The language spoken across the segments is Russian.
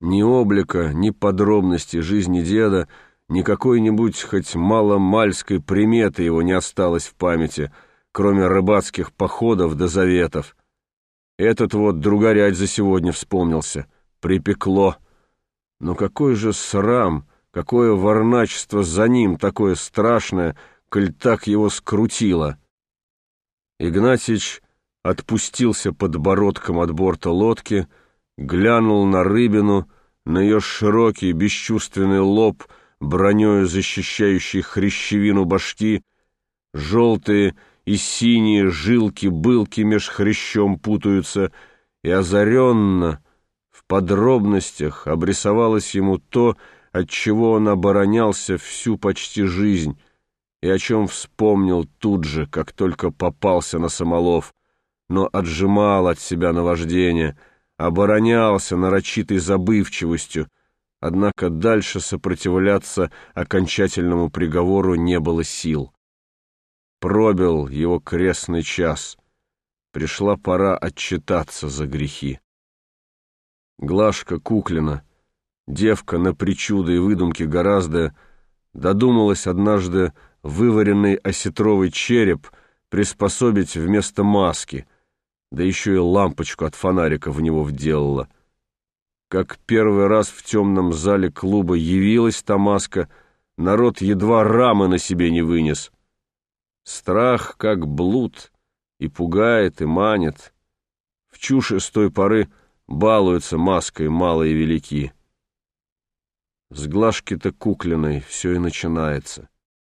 Ни облика, ни подробностей жизни деда, ни какой-нибудь хоть маломальской приметы его не осталось в памяти, кроме рыбацких походов до заветов. Этот вот другарядь за сегодня вспомнился. Припекло. Но какой же срам, какое варначество за ним такое страшное, коль так его скрутило. Игнатьич отпустился подбородком от борта лодки, глянул на рыбину, на ее широкий бесчувственный лоб, бронёю защищающий хрящевину башки, желтые и синие жилки-былки меж хрящом путаются, и озаренно, в подробностях обрисовалось ему то, от чего он оборонялся всю почти жизнь, и о чем вспомнил тут же, как только попался на самолов, но отжимал от себя наваждение, оборонялся нарочитой забывчивостью, однако дальше сопротивляться окончательному приговору не было сил. Пробил его крестный час. Пришла пора отчитаться за грехи. Глашка Куклина, девка на причуды и выдумки гораздо, додумалась однажды вываренный осетровый череп приспособить вместо маски, да еще и лампочку от фонарика в него вделала. Как первый раз в темном зале клуба явилась та маска, народ едва рамы на себе не вынес. Страх, как блуд, и пугает, и манит. В чуши с той поры балуются маской малые и велики. С Глашки-то Куклиной все и начинается.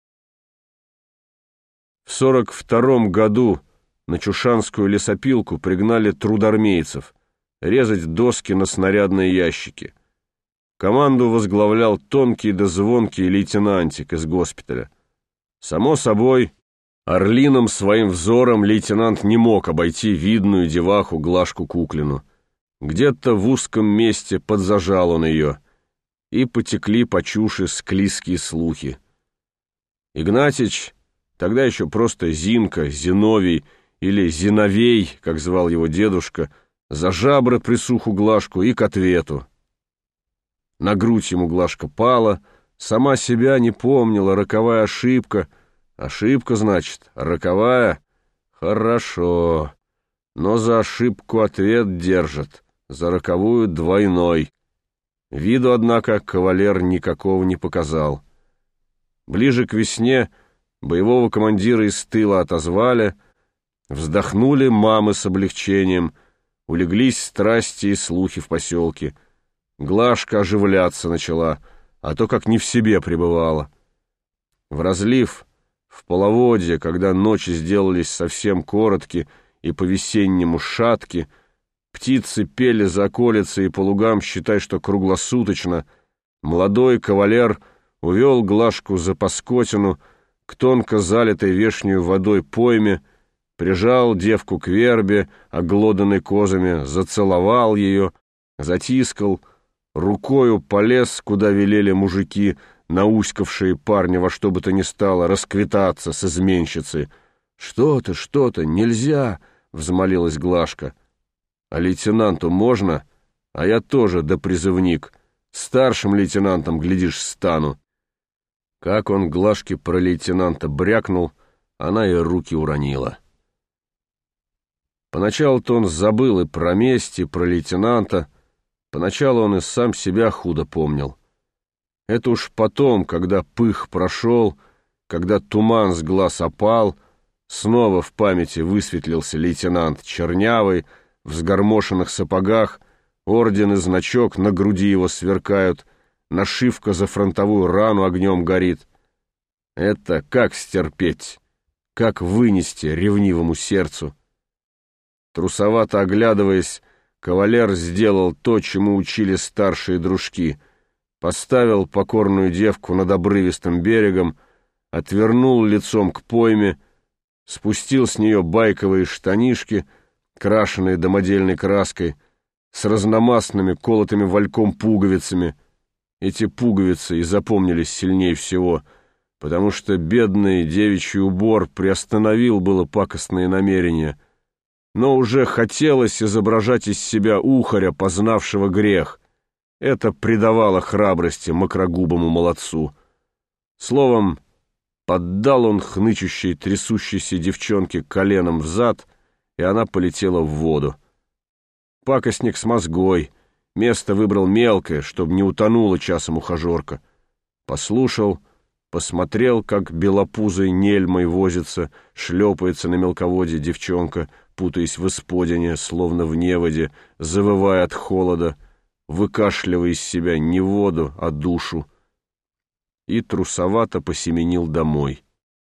В 42-м году на Чушанскую лесопилку пригнали трудармейцев резать доски на снарядные ящики. Команду возглавлял тонкий да звонкий лейтенантик из госпиталя. Само собой, орлиным своим взором лейтенант не мог обойти видную деваху Глашку Куклину. Где-то в узком месте подзажал он ее, и потекли по чуше склизкие слухи. Игнатьич, тогда еще просто Зинка, Зиновий или Зиновей, как звал его дедушка, за жабры присуху Глашку и к ответу. На грудь ему Глашка пала, сама себя не помнила, роковая ошибка. Ошибка, значит, роковая? Хорошо, но за ошибку ответ держит, за роковую двойной. Виду, однако, кавалер никакого не показал. Ближе к весне боевого командира из тыла отозвали, вздохнули мамы с облегчением, улеглись страсти и слухи в поселке. Глашка оживляться начала, а то как не в себе пребывала. В разлив, в половодье, когда ночи сделались совсем короткие и по-весеннему шатки, птицы пели за околицей и по лугам, считай, что круглосуточно, молодой кавалер увел Глашку за Паскотину к тонко залитой вешнею водой пойме, прижал девку к вербе, оглоданной козами, зацеловал ее, затискал, рукою полез, куда велели мужики, науськавшие парня во что бы то ни стало расквитаться с изменщицей. Что ты, нельзя!» — взмолилась Глашка. «А лейтенанту можно? А я тоже допризывник. Старшим лейтенантом, глядишь, стану». Как он Глашке про лейтенанта брякнул, она и руки уронила. Поначалу-то он забыл и про месть, и про лейтенанта. Поначалу он и сам себя худо помнил. Это уж потом, когда пых прошел, когда туман с глаз опал, снова в памяти высветлился лейтенант чернявый, в сгормошенных сапогах, орден и значок на груди его сверкают, нашивка за фронтовую рану огнем горит. Это как стерпеть, как вынести ревнивому сердцу? Трусовато оглядываясь, кавалер сделал то, чему учили старшие дружки. Поставил покорную девку над обрывистым берегом, отвернул лицом к пойме, спустил с нее байковые штанишки, крашеные домодельной краской, с разномастными колотыми вальком пуговицами. Эти пуговицы и запомнились сильнее всего, потому что бедный девичий убор приостановил было пакостные намерения, но уже хотелось изображать из себя ухаря, познавшего грех. Это придавало храбрости мокрогубому молодцу. Словом, поддал он хнычущей, трясущейся девчонке коленом в зад, и она полетела в воду. Пакостник с мозгой, место выбрал мелкое, чтобы не утонула часом ухажерка. Послушал, посмотрел, как белопузой нельмой возится, шлепается на мелководье девчонка, путаясь в исподине, словно в неводе, завывая от холода, выкашливая из себя не воду, а душу, и трусовато посеменил домой.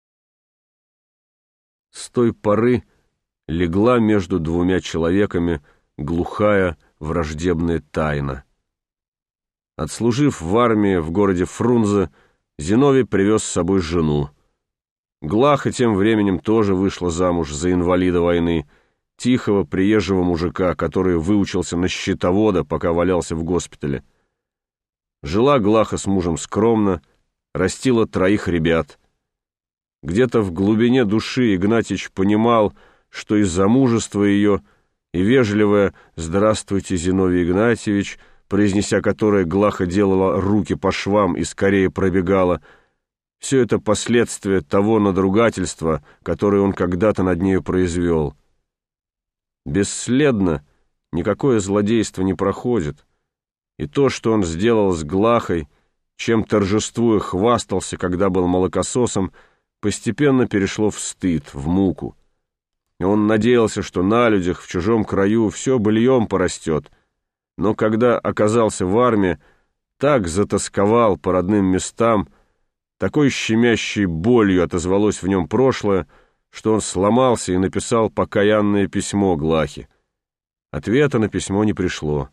С той поры легла между двумя человеками глухая враждебная тайна. Отслужив в армии в городе Фрунзе, Зиновий привез с собой жену. Глаха тем временем тоже вышла замуж за инвалида войны, тихого приезжего мужика, который выучился на счетовода, пока валялся в госпитале. Жила Глаха с мужем скромно, растила 3 ребят. Где-то в глубине души Игнатьич понимал, что из замужества ее и вежливое «Здравствуйте, Зиновий Игнатьевич», произнеся которое Глаха делала руки по швам и скорее пробегала, все это последствия того надругательства, которое он когда-то над нею произвел. Бесследно никакое злодейство не проходит, и то, что он сделал с Глахой, чем торжествуя хвастался, когда был молокососом, постепенно перешло в стыд, в муку. И он надеялся, что на людях в чужом краю все быльем порастет, но когда оказался в армии, так затосковал по родным местам, такой щемящей болью отозвалось в нем прошлое, что он сломался и написал покаянное письмо Глахе. Ответа на письмо не пришло.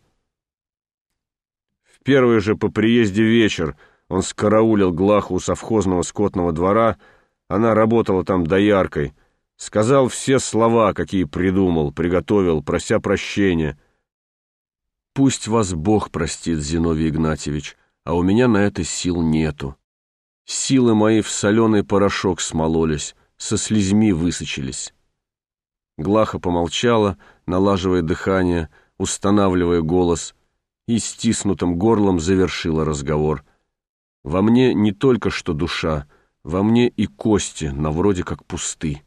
В первый же по приезде вечер он скараулил Глаху у совхозного скотного двора, она работала там дояркой, сказал все слова, какие придумал, приготовил, прося прощения. «Пусть вас Бог простит, Зиновий Игнатьевич, а у меня на это сил нету. Силы мои в соленый порошок смололись, со слезьми высочились». Глаха помолчала, налаживая дыхание, устанавливая голос, и стиснутым горлом завершила разговор. «Во мне не только что душа, во мне и кости, но вроде как пусты».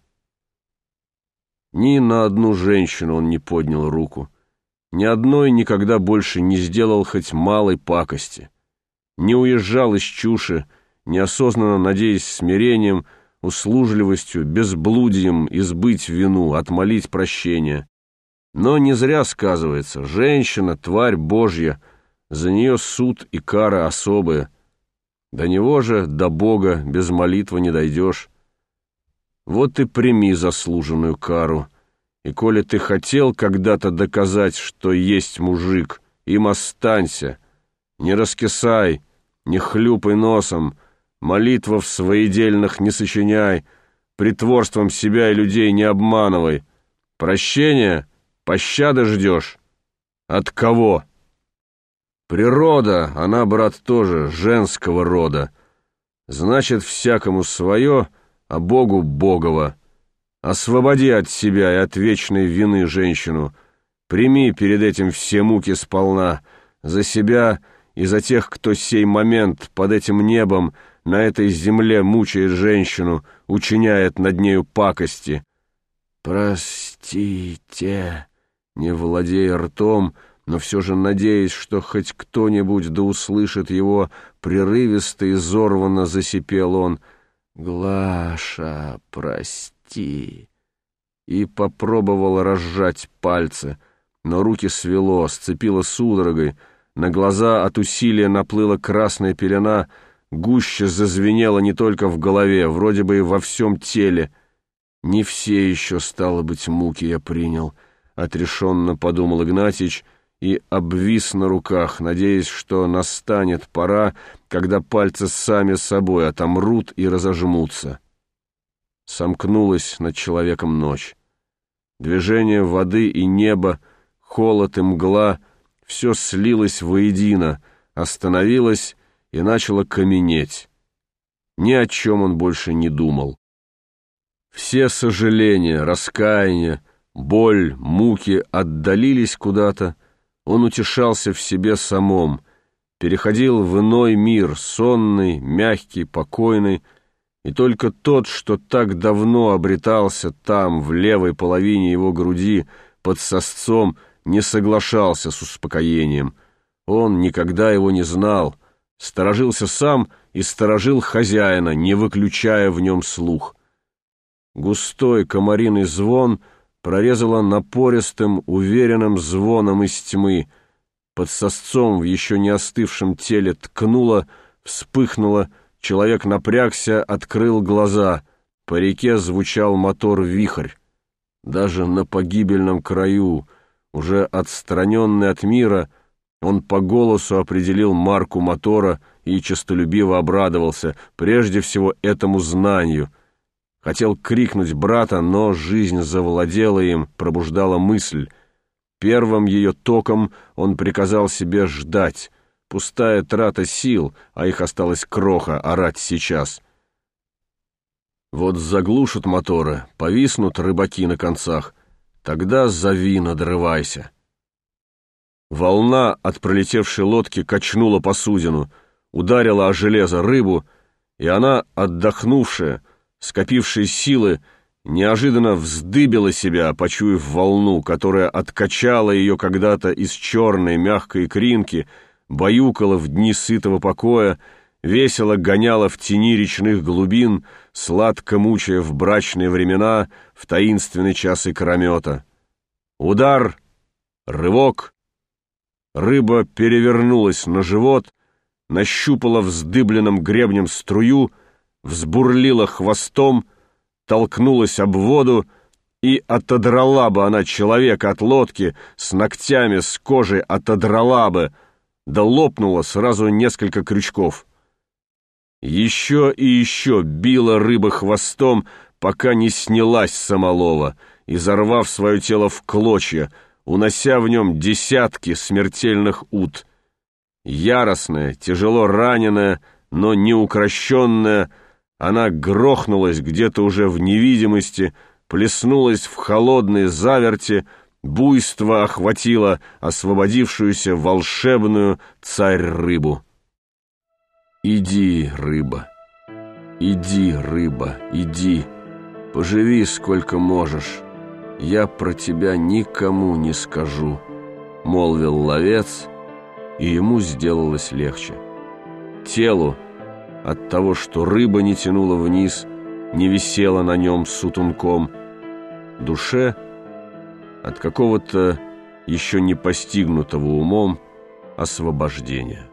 Ни на одну женщину он не поднял руку, ни одной никогда больше не сделал хоть малой пакости, не уезжал из Чуши, неосознанно надеясь смирением, услужливостью, безблудием избыть вину, отмолить прощения. Но не зря сказывается, женщина — тварь Божья, за нее суд и кара особые. До него же, до Бога, без молитвы не дойдешь. Вот и прими заслуженную кару. И коли ты хотел когда-то доказать, что есть мужик, им останься. Не раскисай, не хлюпай носом, молитвов своедельных не сочиняй, притворством себя и людей не обманывай. Прощения, пощады ждешь? От кого? Природа, она, брат, тоже женского рода. Значит, всякому свое, а Богу богово. Освободи от себя и от вечной вины женщину. Прими перед этим все муки сполна, за себя и за тех, кто сей момент под этим небом на этой земле мучает женщину, учиняет над нею пакости. Простите, не владея ртом, но все же надеясь, что хоть кто-нибудь да услышит его, прерывисто и зорванно засипел он: «Глаша, прости!» И попробовал разжать пальцы, но руки свело, сцепило судорогой, на глаза от усилия наплыла красная пелена, гуще зазвенело не только в голове, вроде бы и во всем теле. «Не все еще, стало быть, муки я принял», — отрешенно подумал Игнатьич и обвис на руках, надеясь, что настанет пора, когда пальцы сами собой отомрут и разожмутся. Сомкнулась над человеком ночь. Движение воды и неба, холод и мгла — все слилось воедино, остановилось и начало каменеть. Ни о чем он больше не думал. Все сожаления, раскаяния, боль, муки отдалились куда-то. Он утешался в себе самом, переходил в иной мир, сонный, мягкий, покойный, и только тот, что так давно обретался там, в левой половине его груди, под сосцом, не соглашался с успокоением. Он никогда его не знал, сторожился сам и сторожил хозяина, не выключая в нем слух. Густой комариный звон прорезало напористым, уверенным звоном из тьмы. Под сосцом в еще не остывшем теле ткнуло, вспыхнуло, человек напрягся, открыл глаза. По реке звучал мотор-вихрь. Даже на погибельном краю, уже отстраненный от мира, он по голосу определил марку мотора и честолюбиво обрадовался, прежде всего, этому знанию. Хотел крикнуть брата, но жизнь завладела им, пробуждала мысль. Первым ее током он приказал себе ждать. Пустая трата сил, а их осталось кроха, орать сейчас. Вот заглушат моторы, повиснут рыбаки на концах. Тогда зови, надрывайся. Волна от пролетевшей лодки качнула посудину, ударила о железо рыбу, и она, отдохнувшая, скопившая силы, неожиданно вздыбила себя, почуяв волну, которая откачала ее когда-то из черной мягкой икринки, баюкала в дни сытого покоя, весело гоняла в тени речных глубин, сладко мучая в брачные времена, в таинственный час икромета. Удар, рывок, рыба перевернулась на живот, нащупала вздыбленным гребнем струю, взбурлила хвостом, толкнулась об воду, и отодрала бы она человека от лодки, с ногтями, с кожей отодрала бы, да лопнуло сразу несколько крючков. Еще и еще била рыба хвостом, пока не снялась самолова, изорвав свое тело в клочья, унося в нем десятки смертельных ут. Яростная, тяжело раненая, но не укрощенная, она грохнулась где-то уже в невидимости, плеснулась в холодные заверти, буйство охватило освободившуюся волшебную царь-рыбу. Иди, рыба, иди, рыба, иди, поживи сколько можешь, я про тебя никому не скажу, — молвил ловец, и ему сделалось легче. Телу, от того, что рыба не тянула вниз, не висела на нем сутунком, душе от какого-то еще не постигнутого умом освобождения.